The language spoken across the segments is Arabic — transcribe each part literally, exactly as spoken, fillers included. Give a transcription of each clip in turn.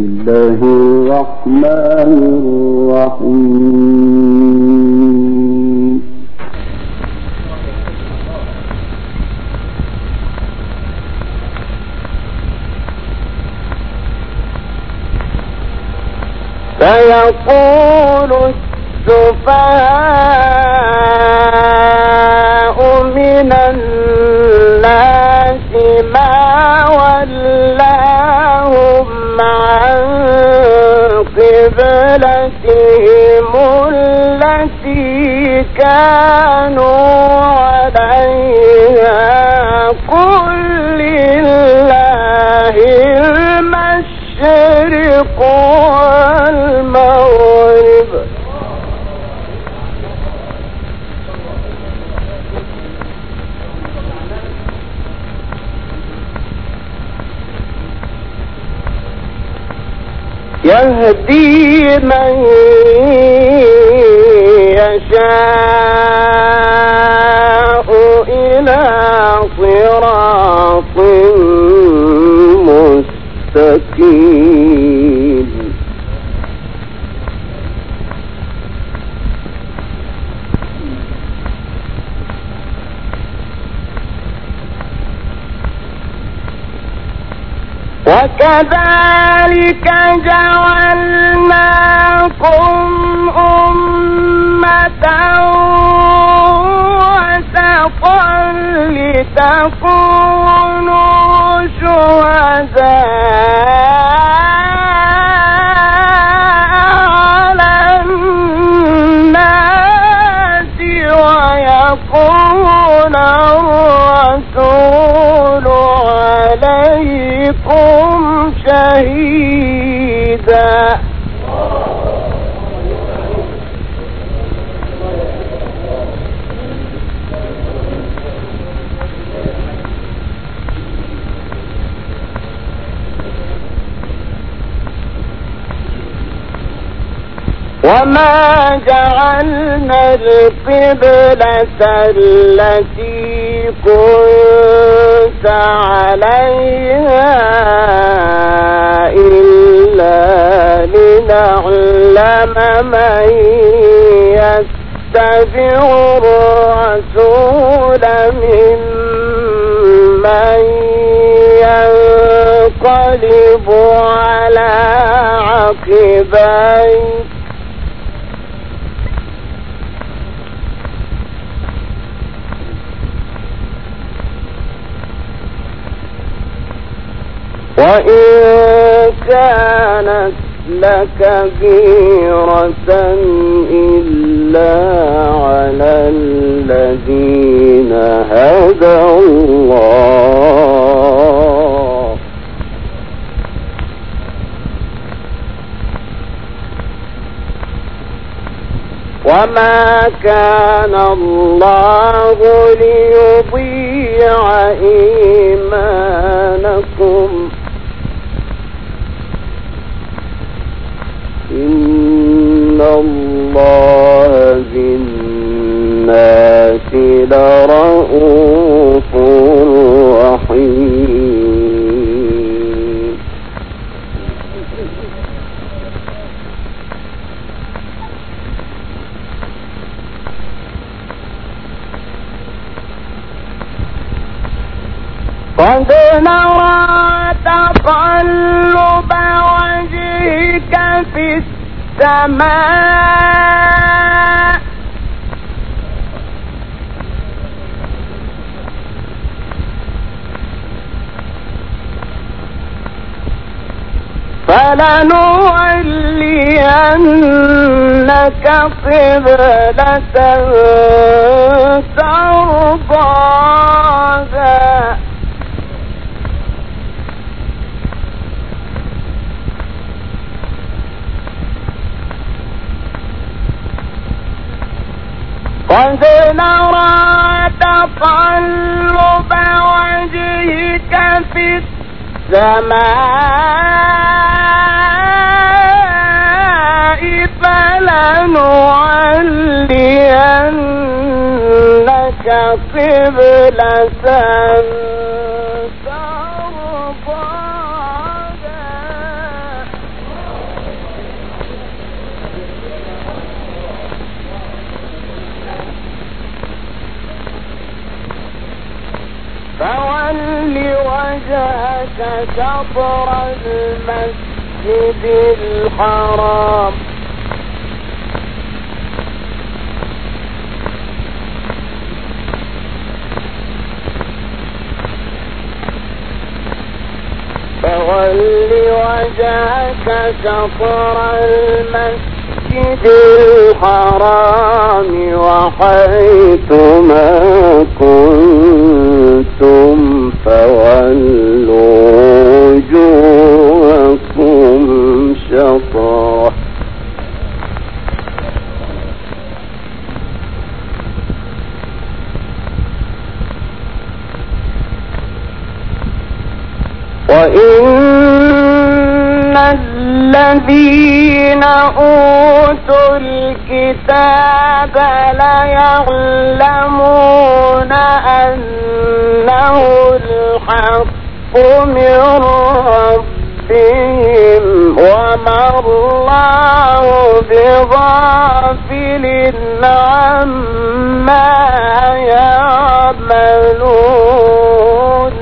الله الرحمن الرحيم. سيقول السفهاء من الناس ما ولاهم عن قبلتهم التي كانوا عليها قل لله المشرق والمغرب يهدي من يشاء إلى صراط مستقيم. وكذلك جعلناكم أمة وسطا لتكونوا شهداء على الناس ويكون الرسول عليكم شهيدا. وما جعلنا القبلة التي كنت عليها إلا لنعلم من يتبع الرسول ممن ينقلب على عقبيه وإن كانت لكبيرة إلا على الذين هدى الله وما كان الله ليضيع إيمانكم إن الله بالناس لرءوف رحيم. قد نرى تقلب وجهك في السماء فلنولينك قبلة ترضاها قد نرى تقلب وجهك في السماء فلنولينك قبلة ترضاها وجهك شطر المسجد الحرام فول وجهك شطر المسجد الحرام وحيث ما كنتم فولوا وجوهكم شطره وإن الذين أوتوا الكتاب ليعلمون أنه الحق من ربهم وما الله بغافل عما يعملون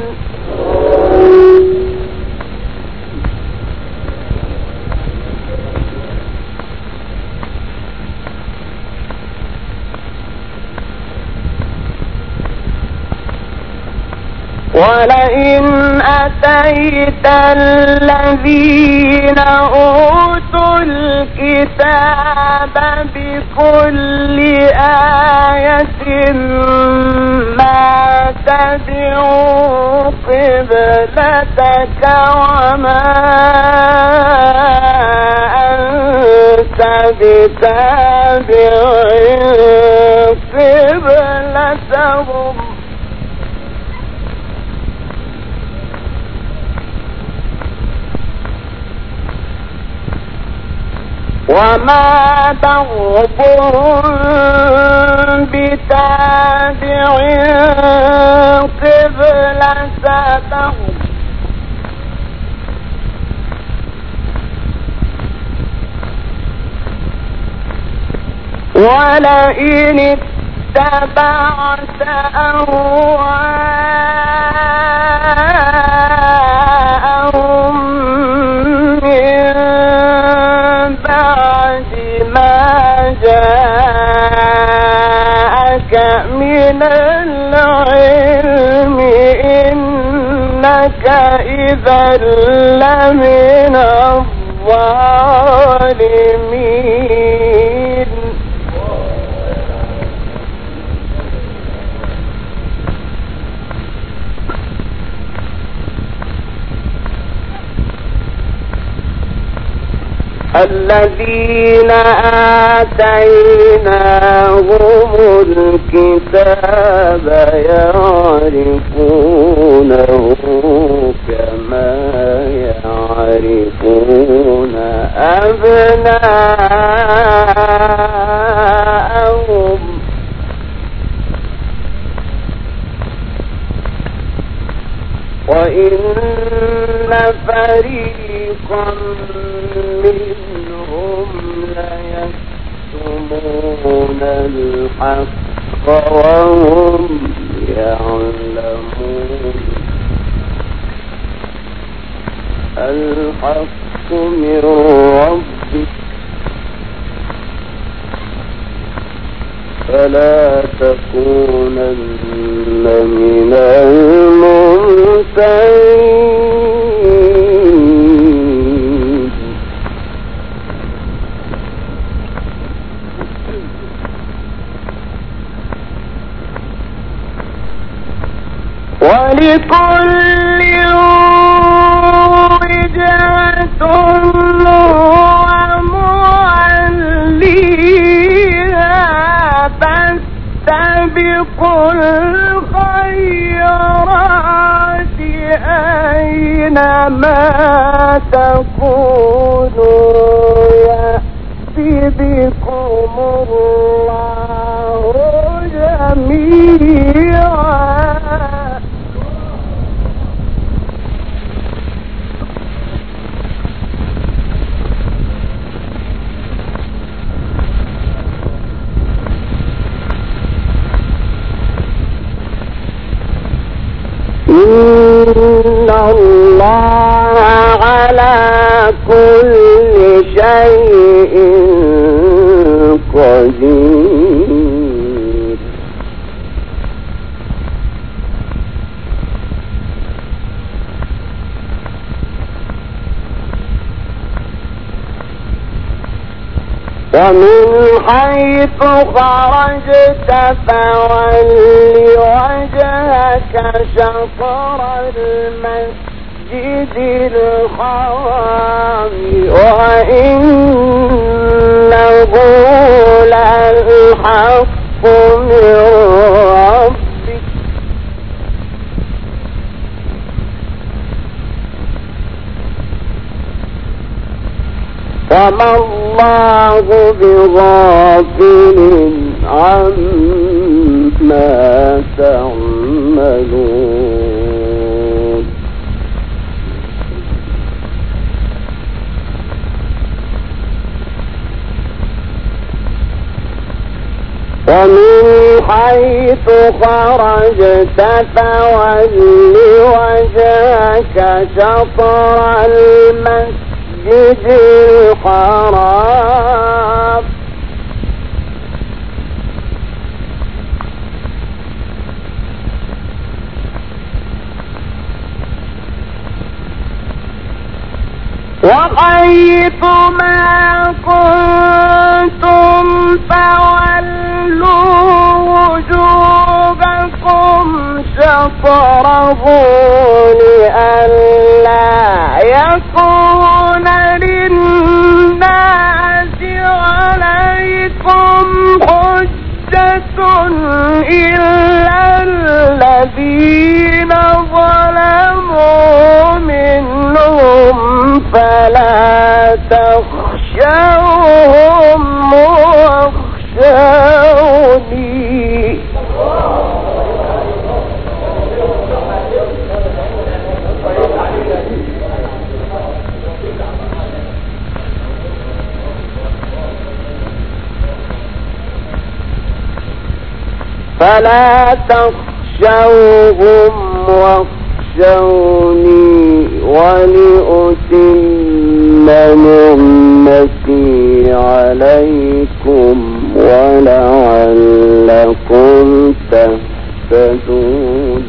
ولئن أتيت الذين أوتوا الكتاب بكل آية ما تبعوا قبلتك وما أنت بتابع قبلتهم وما بعضهم بتابع قبلة بعض ولئن اتبعت أهواءهم من بعد ما جاءك من العلم إنك إذا لمن الظالمين الذين آتيناهم الكتاب يعرفونه كما يعرفون أبناءهم وإن فريقا منهم ليكتمون الحق وهم يعلمون الحق من ربك فلا تكونن من الممترين ولكل وجهة هو موليها فاستبقوا الخيرات أينما تكونوا يأتي بكم الله جميعا إن الله كل شيء قدير. ومن حيث خرجت فول وجهك شطر المسجد الحرام وإنه للحق من ربك وما الله بغافل عما تعملون. ومن حيث خرجت فول وجهك شطر المسجد الحرام وحيث ما كنتم فولوا وجوهكم شطره لئلا يكون للناس عليكم حجة إلا الذين ظلموا منهم فلا تخشوهم واخشوني. فلا تخشوهم واخشوني ولأتم نعمتي عليكم ولعلكم تهتدون.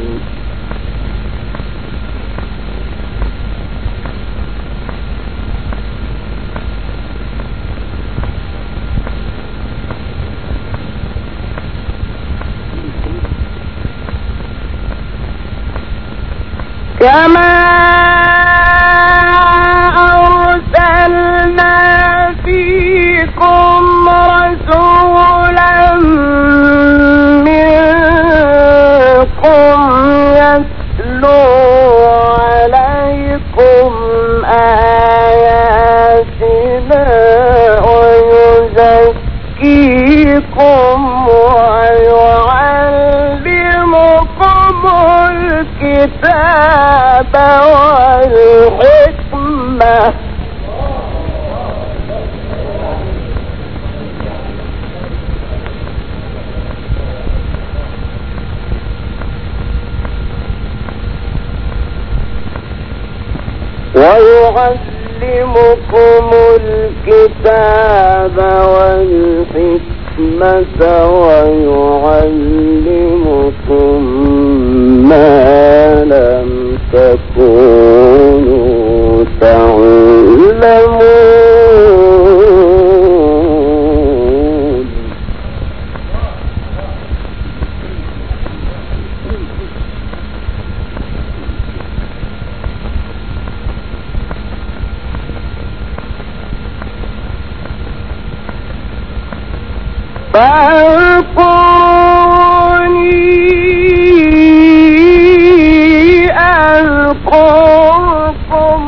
كما أرسلنا فيكم رسولا منكم يتلو عليكم آياتنا ويزكيكم ويعلمكم الكتاب والحكمة ويعلمكم الكتاب والحكمة ويعلمكم ما لم تكونوا تعلمون. فاذكروني أذكركم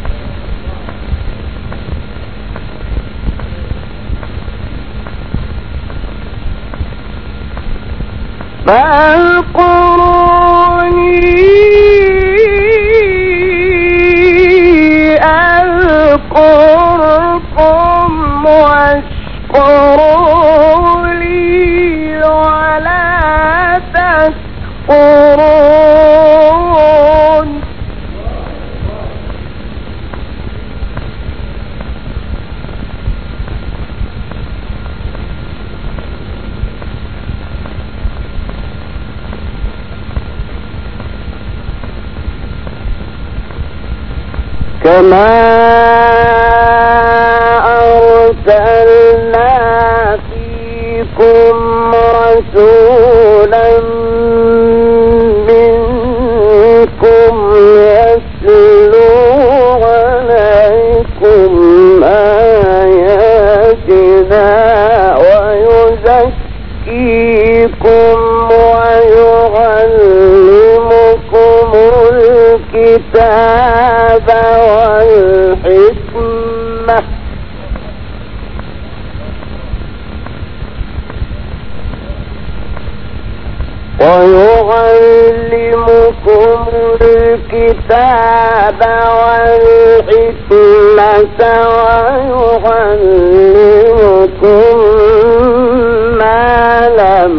فاذكروني أذكركم واشكروا لي كما أرسلنا فيكم رسولا منكم يتلو عليكم آياتنا ويزكيكم ويعلمكم الكتاب والحكمة ويعلمكم الكتاب والحكمة ويعلمكم ما لم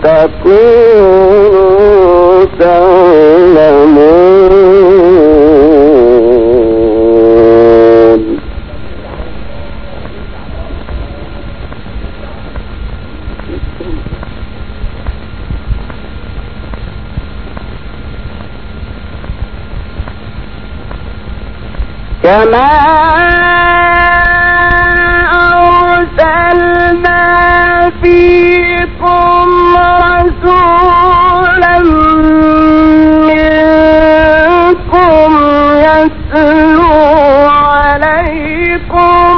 تكونوا تعلمون. كما أرسلنا فيكم رسولا منكم يتلو عليكم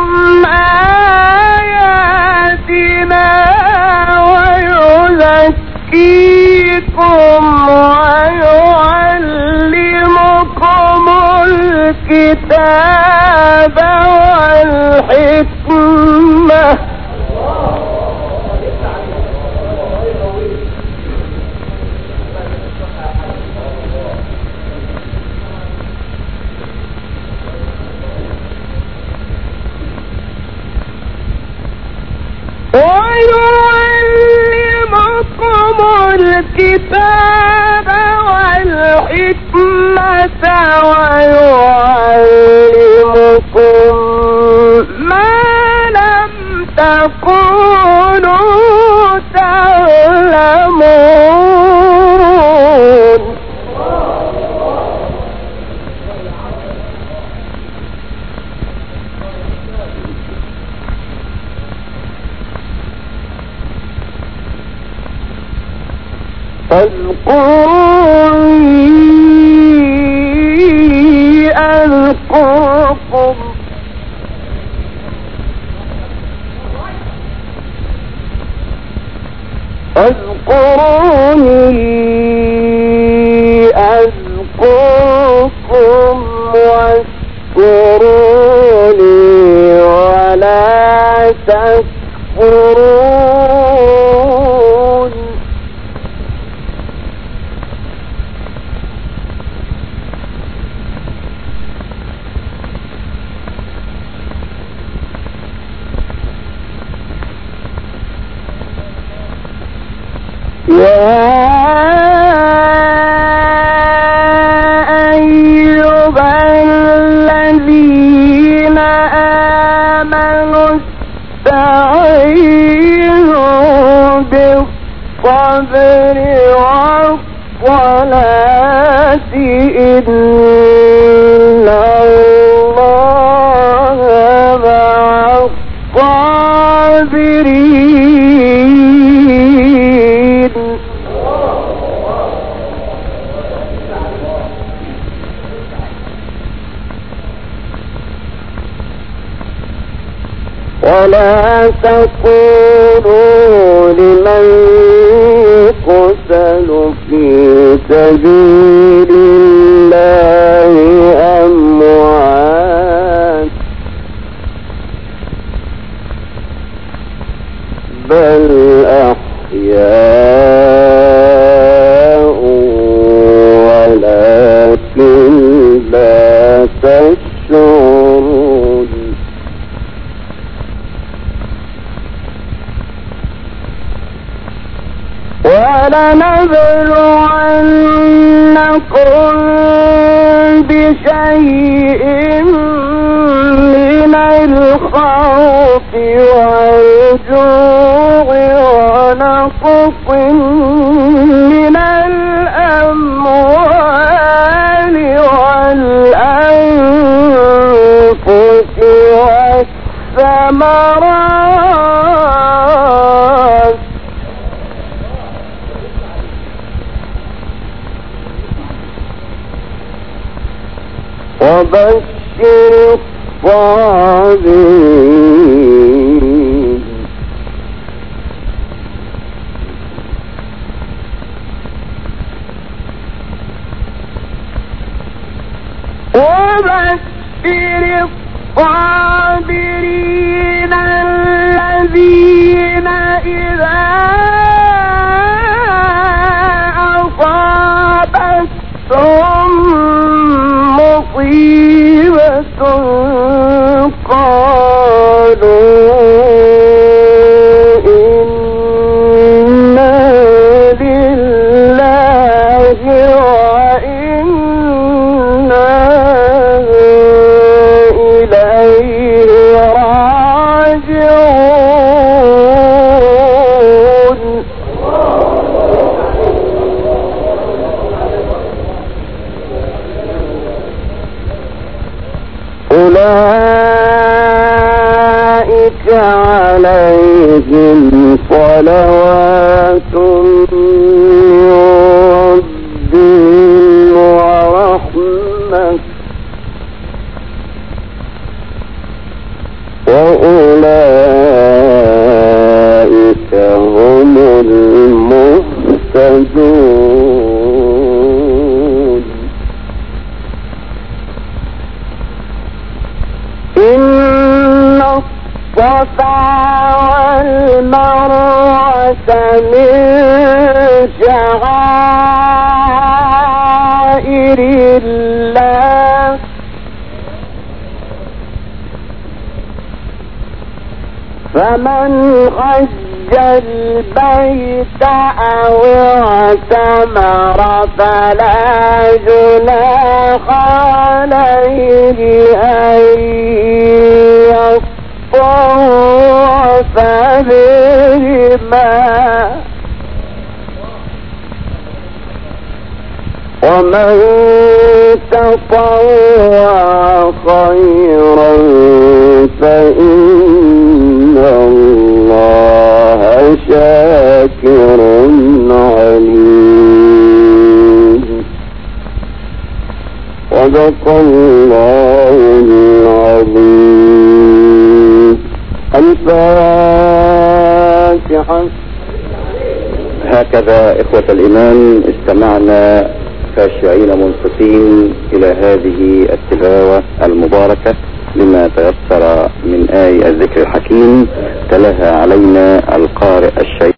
آياتنا ويزكيكم ويعلمكم الكتاب والحكمة ويعلمكم الكتاب والحكمة ويعلمكم ما لم تكونوا تعلمون. فاذكروني أذكركم فاذكروني أذكركم واشكروا لي ولا تكفرون. يا أيها الذين آمنوا استعينوا بالصبر والصلاة إن الله مع الصابرين. ولا تقولوا لمن يقتل في سبيل الله أموات بل أحياء ولكن لا تشعرون. ولنبلونكم بشيء من الخوف والجوع ونقص من الأموال والأنفس الثمرات وبشر الصابرين وبشر الصابرين الذين إذا أصابتهم مصيبة قالوا إنا لله وإنا إليه راجعون أولئك عليهم صلوات من ربهم ورحمة وأولئك هم المهتدون إن الصفا والمروة من شعائر الله فمن حج البيت أو اعتمر فلا جناح عليه أن يطوف بهما ومن تطوع خيرا فإن الله شاكر عليم. صدق الله العظيم. الفاتحة. هكذا إخوة الإيمان استمعنا خاشعين منصتين إلى هذه التلاوة المباركة لما تيسر من آي الذكر الحكيم. تلاها علينا القارئ الشيخ